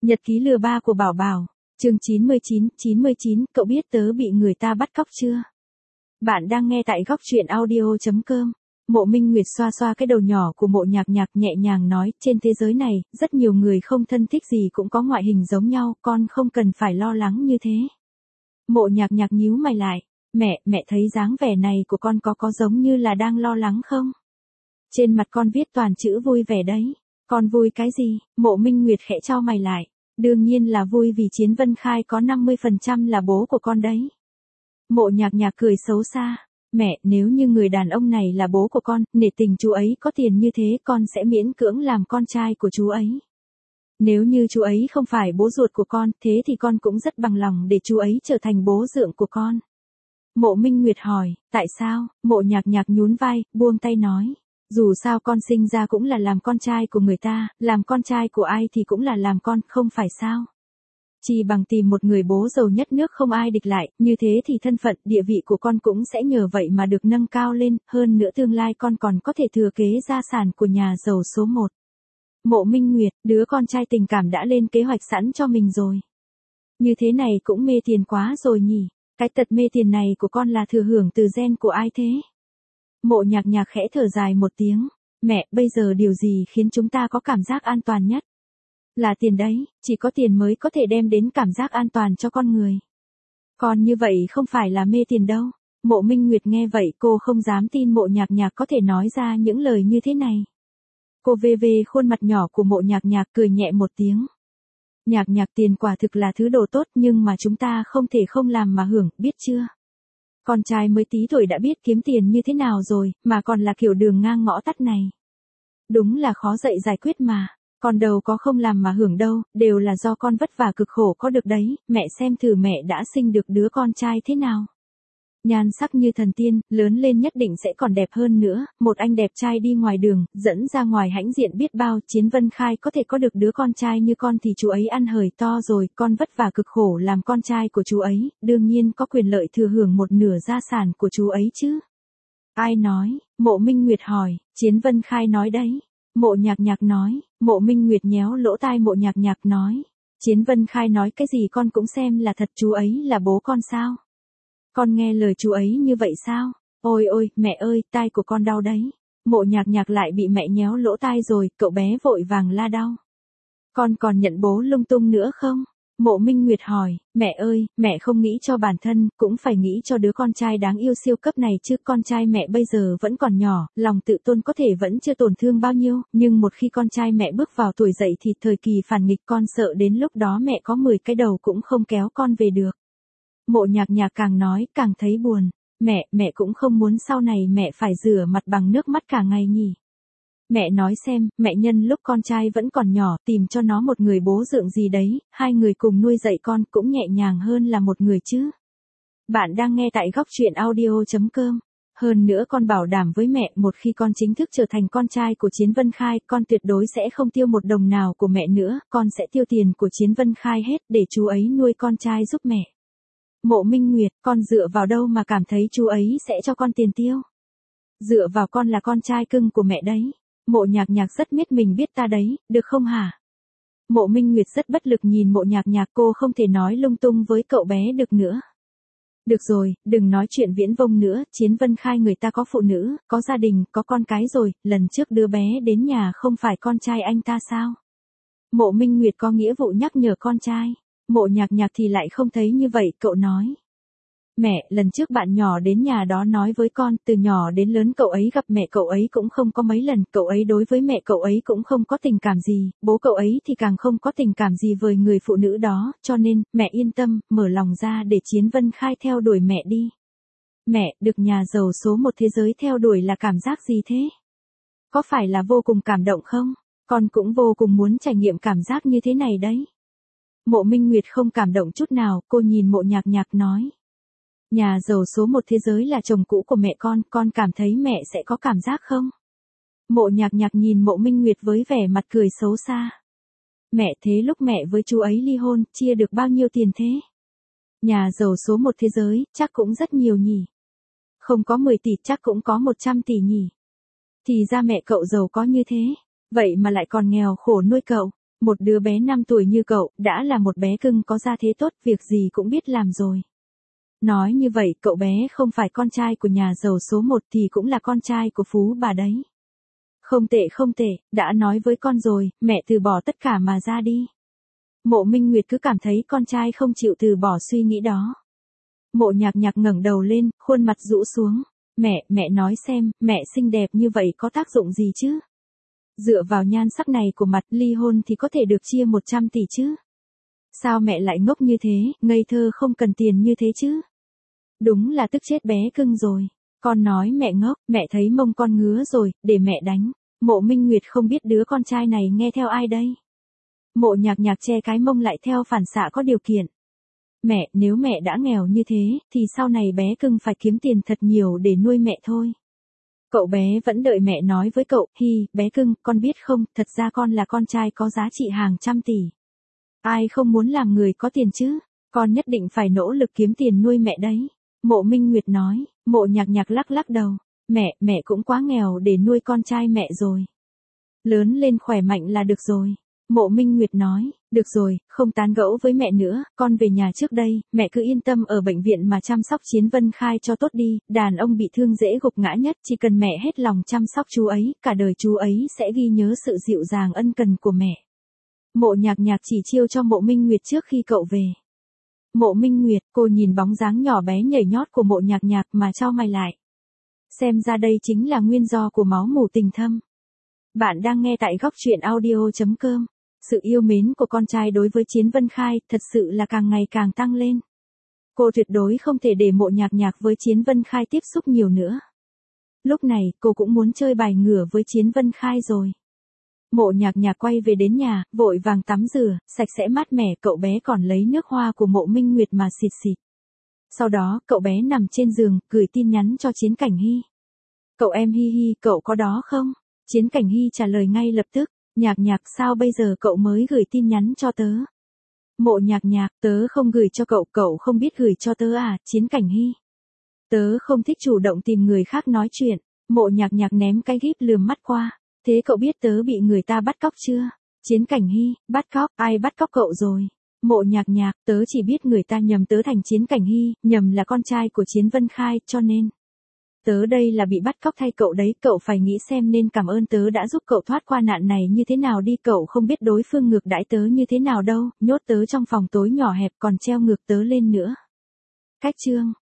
Nhật ký lừa ba của Bảo Bảo, chương 99, cậu biết tớ bị người ta bắt cóc chưa? Bạn đang nghe tại góc truyện audio.com. Mộ Minh Nguyệt xoa xoa cái đầu nhỏ của Mộ Nhạc Nhạc nhẹ nhàng nói, trên thế giới này, rất nhiều người không thân thích gì cũng có ngoại hình giống nhau, con không cần phải lo lắng như thế. Mộ Nhạc Nhạc nhíu mày lại, mẹ thấy dáng vẻ này của con có giống như là đang lo lắng không? Trên mặt con viết toàn chữ vui vẻ đấy. Con vui cái gì? Mộ Minh Nguyệt khẽ chau mày lại. Đương nhiên là vui vì Chiến Vân Khai có 50% là bố của con đấy. Mộ Nhạc Nhạc cười xấu xa. Mẹ, nếu như người đàn ông này là bố của con, nể tình chú ấy có tiền như thế con sẽ miễn cưỡng làm con trai của chú ấy. Nếu như chú ấy không phải bố ruột của con, thế thì con cũng rất bằng lòng để chú ấy trở thành bố dượng của con. Mộ Minh Nguyệt hỏi, tại sao? Mộ Nhạc Nhạc nhún vai, buông tay nói. Dù sao con sinh ra cũng là làm con trai của người ta, làm con trai của ai thì cũng là làm con, không phải sao? Chỉ bằng tìm một người bố giàu nhất nước không ai địch lại, như thế thì thân phận, địa vị của con cũng sẽ nhờ vậy mà được nâng cao lên, hơn nữa tương lai con còn có thể thừa kế gia sản của nhà giàu số 1. Mộ Minh Nguyệt, đứa con trai tình cảm đã lên kế hoạch sẵn cho mình rồi. Như thế này cũng mê tiền quá rồi nhỉ, cái tật mê tiền này của con là thừa hưởng từ gen của ai thế? Mộ Nhạc Nhạc khẽ thở dài một tiếng. Mẹ, bây giờ điều gì khiến chúng ta có cảm giác an toàn nhất? Là tiền đấy, chỉ có tiền mới có thể đem đến cảm giác an toàn cho con người. Còn như vậy không phải là mê tiền đâu. Mộ Minh Nguyệt nghe vậy cô không dám tin Mộ Nhạc Nhạc có thể nói ra những lời như thế này. Cô về khuôn mặt nhỏ của Mộ Nhạc Nhạc cười nhẹ một tiếng. Nhạc Nhạc, tiền quả thực là thứ đồ tốt nhưng mà chúng ta không thể không làm mà hưởng, biết chưa? Con trai mới tí tuổi đã biết kiếm tiền như thế nào rồi, mà còn là kiểu đường ngang ngõ tắt này. Đúng là khó dạy giải quyết mà, con đầu có không làm mà hưởng đâu, đều là do con vất vả cực khổ có được đấy, mẹ xem thử mẹ đã sinh được đứa con trai thế nào. Nhan sắc như thần tiên, lớn lên nhất định sẽ còn đẹp hơn nữa, một anh đẹp trai đi ngoài đường, dẫn ra ngoài hãnh diện biết bao, Chiến Vân Khai có thể có được đứa con trai như con thì chú ấy ăn hời to rồi, con vất vả cực khổ làm con trai của chú ấy, đương nhiên có quyền lợi thừa hưởng một nửa gia sản của chú ấy chứ. Ai nói? Mộ Minh Nguyệt hỏi. Chiến Vân Khai nói đấy. Mộ Nhạc Nhạc nói. Mộ Minh Nguyệt nhéo lỗ tai Mộ Nhạc Nhạc nói. Chiến Vân Khai nói cái gì con cũng xem là thật, chú ấy là bố con sao? Con nghe lời chú ấy như vậy sao? Ôi ôi, mẹ ơi, tai của con đau đấy. Mộ Nhạc Nhạc lại bị mẹ nhéo lỗ tai rồi, cậu bé vội vàng la đau. Con còn nhận bố lung tung nữa không? Mộ Minh Nguyệt hỏi, mẹ ơi, mẹ không nghĩ cho bản thân, cũng phải nghĩ cho đứa con trai đáng yêu siêu cấp này chứ, con trai mẹ bây giờ vẫn còn nhỏ, lòng tự tôn có thể vẫn chưa tổn thương bao nhiêu, nhưng một khi con trai mẹ bước vào tuổi dậy thì thời kỳ phản nghịch con sợ đến lúc đó mẹ có 10 cái đầu cũng không kéo con về được. Mộ Nhạc Nhạc càng nói càng thấy buồn, mẹ cũng không muốn sau này mẹ phải rửa mặt bằng nước mắt cả ngày nhỉ. Mẹ nói xem, mẹ nhân lúc con trai vẫn còn nhỏ tìm cho nó một người bố dượng gì đấy, hai người cùng nuôi dạy con cũng nhẹ nhàng hơn là một người chứ. Bạn đang nghe tại góc truyện audio.com. Hơn nữa con bảo đảm với mẹ, một khi con chính thức trở thành con trai của Chiến Vân Khai, con tuyệt đối sẽ không tiêu một đồng nào của mẹ nữa, con sẽ tiêu tiền của Chiến Vân Khai hết để chú ấy nuôi con trai giúp mẹ. Mộ Minh Nguyệt, con dựa vào đâu mà cảm thấy chú ấy sẽ cho con tiền tiêu? Dựa vào con là con trai cưng của mẹ đấy. Mộ Nhạc Nhạc rất biết mình biết ta đấy, được không hả? Mộ Minh Nguyệt rất bất lực nhìn Mộ Nhạc Nhạc, cô không thể nói lung tung với cậu bé được nữa. Được rồi, đừng nói chuyện viễn vông nữa, Chiến Vân Khai người ta có phụ nữ, có gia đình, có con cái rồi, lần trước đứa bé đến nhà không phải con trai anh ta sao? Mộ Minh Nguyệt có nghĩa vụ nhắc nhở con trai. Mộ Nhạc Nhạc thì lại không thấy như vậy, cậu nói. Mẹ, lần trước bạn nhỏ đến nhà đó nói với con, từ nhỏ đến lớn cậu ấy gặp mẹ cậu ấy cũng không có mấy lần, cậu ấy đối với mẹ cậu ấy cũng không có tình cảm gì, bố cậu ấy thì càng không có tình cảm gì với người phụ nữ đó, cho nên, mẹ yên tâm, mở lòng ra để Chiến Vân Khai theo đuổi mẹ đi. Mẹ, được nhà giàu số 1 thế giới theo đuổi là cảm giác gì thế? Có phải là vô cùng cảm động không? Con cũng vô cùng muốn trải nghiệm cảm giác như thế này đấy. Mộ Minh Nguyệt không cảm động chút nào, cô nhìn Mộ Nhạc Nhạc nói. Nhà giàu số 1 thế giới là chồng cũ của mẹ con cảm thấy mẹ sẽ có cảm giác không? Mộ Nhạc Nhạc nhìn Mộ Minh Nguyệt với vẻ mặt cười xấu xa. Mẹ, thế lúc mẹ với chú ấy ly hôn, chia được bao nhiêu tiền thế? Nhà giàu số 1 thế giới, chắc cũng rất nhiều nhỉ. Không có 10 tỷ chắc cũng có 100 tỷ nhỉ. Thì ra mẹ cậu giàu có như thế, vậy mà lại còn nghèo khổ nuôi cậu. Một đứa bé 5 tuổi như cậu, đã là một bé cưng có gia thế tốt, việc gì cũng biết làm rồi. Nói như vậy, cậu bé không phải con trai của nhà giàu số 1 thì cũng là con trai của phú bà đấy. Không tệ không tệ, đã nói với con rồi, mẹ từ bỏ tất cả mà ra đi. Mộ Minh Nguyệt cứ cảm thấy con trai không chịu từ bỏ suy nghĩ đó. Mộ Nhạc Nhạc ngẩng đầu lên, khuôn mặt rũ xuống. Mẹ nói xem, mẹ xinh đẹp như vậy có tác dụng gì chứ? Dựa vào nhan sắc này của mặt, ly hôn thì có thể được chia 100 tỷ chứ? Sao mẹ lại ngốc như thế, ngây thơ không cần tiền như thế chứ? Đúng là tức chết bé cưng rồi. Con nói mẹ ngốc, mẹ thấy mông con ngứa rồi, để mẹ đánh. Mộ Minh Nguyệt không biết đứa con trai này nghe theo ai đây. Mộ Nhạc Nhạc che cái mông lại theo phản xạ có điều kiện. Mẹ, nếu mẹ đã nghèo như thế, thì sau này bé cưng phải kiếm tiền thật nhiều để nuôi mẹ thôi. Cậu bé vẫn đợi mẹ nói với cậu, bé cưng, con biết không, thật ra con là con trai có giá trị hàng trăm tỷ. Ai không muốn làm người có tiền chứ, con nhất định phải nỗ lực kiếm tiền nuôi mẹ đấy. Mộ Minh Nguyệt nói. Mộ Nhạc Nhạc lắc lắc đầu. Mẹ cũng quá nghèo để nuôi con trai mẹ rồi. Lớn lên khỏe mạnh là được rồi. Mộ Minh Nguyệt nói. Được rồi, không tán gẫu với mẹ nữa, con về nhà trước đây, mẹ cứ yên tâm ở bệnh viện mà chăm sóc Chiến Vân Khai cho tốt đi, đàn ông bị thương dễ gục ngã nhất, chỉ cần mẹ hết lòng chăm sóc chú ấy, cả đời chú ấy sẽ ghi nhớ sự dịu dàng ân cần của mẹ. Mộ Nhạc Nhạc chỉ chiêu cho Mộ Minh Nguyệt trước khi cậu về. Mộ Minh Nguyệt, cô nhìn bóng dáng nhỏ bé nhảy nhót của Mộ Nhạc Nhạc mà chau mày lại. Xem ra đây chính là nguyên do của máu mủ tình thâm. Bạn đang nghe tại góc truyện audio.com. Sự yêu mến của con trai đối với Chiến Vân Khai thật sự là càng ngày càng tăng lên. Cô tuyệt đối không thể để Mộ Nhạc Nhạc với Chiến Vân Khai tiếp xúc nhiều nữa. Lúc này, cô cũng muốn chơi bài ngửa với Chiến Vân Khai rồi. Mộ Nhạc Nhạc quay về đến nhà, vội vàng tắm rửa, sạch sẽ mát mẻ, cậu bé còn lấy nước hoa của Mộ Minh Nguyệt mà xịt xịt. Sau đó, cậu bé nằm trên giường, gửi tin nhắn cho Chiến Cảnh Hy. Cậu em Hy, cậu có đó không? Chiến Cảnh Hy trả lời ngay lập tức. Nhạc Nhạc, sao bây giờ cậu mới gửi tin nhắn cho tớ? Mộ Nhạc Nhạc, tớ không gửi cho cậu, cậu không biết gửi cho tớ à? Chiến Cảnh Hy. Tớ không thích chủ động tìm người khác nói chuyện. Mộ Nhạc Nhạc ném cái gíp lườm mắt qua. Thế cậu biết tớ bị người ta bắt cóc chưa? Chiến Cảnh Hy, bắt cóc, ai bắt cóc cậu rồi? Mộ Nhạc Nhạc, tớ chỉ biết người ta nhầm tớ thành Chiến Cảnh Hy, nhầm là con trai của Chiến Vân Khai, cho nên tớ đây là bị bắt cóc thay cậu đấy, cậu phải nghĩ xem nên cảm ơn tớ đã giúp cậu thoát qua nạn này như thế nào đi, cậu không biết đối phương ngược đãi tớ như thế nào đâu, nhốt tớ trong phòng tối nhỏ hẹp còn treo ngược tớ lên nữa. Cách chương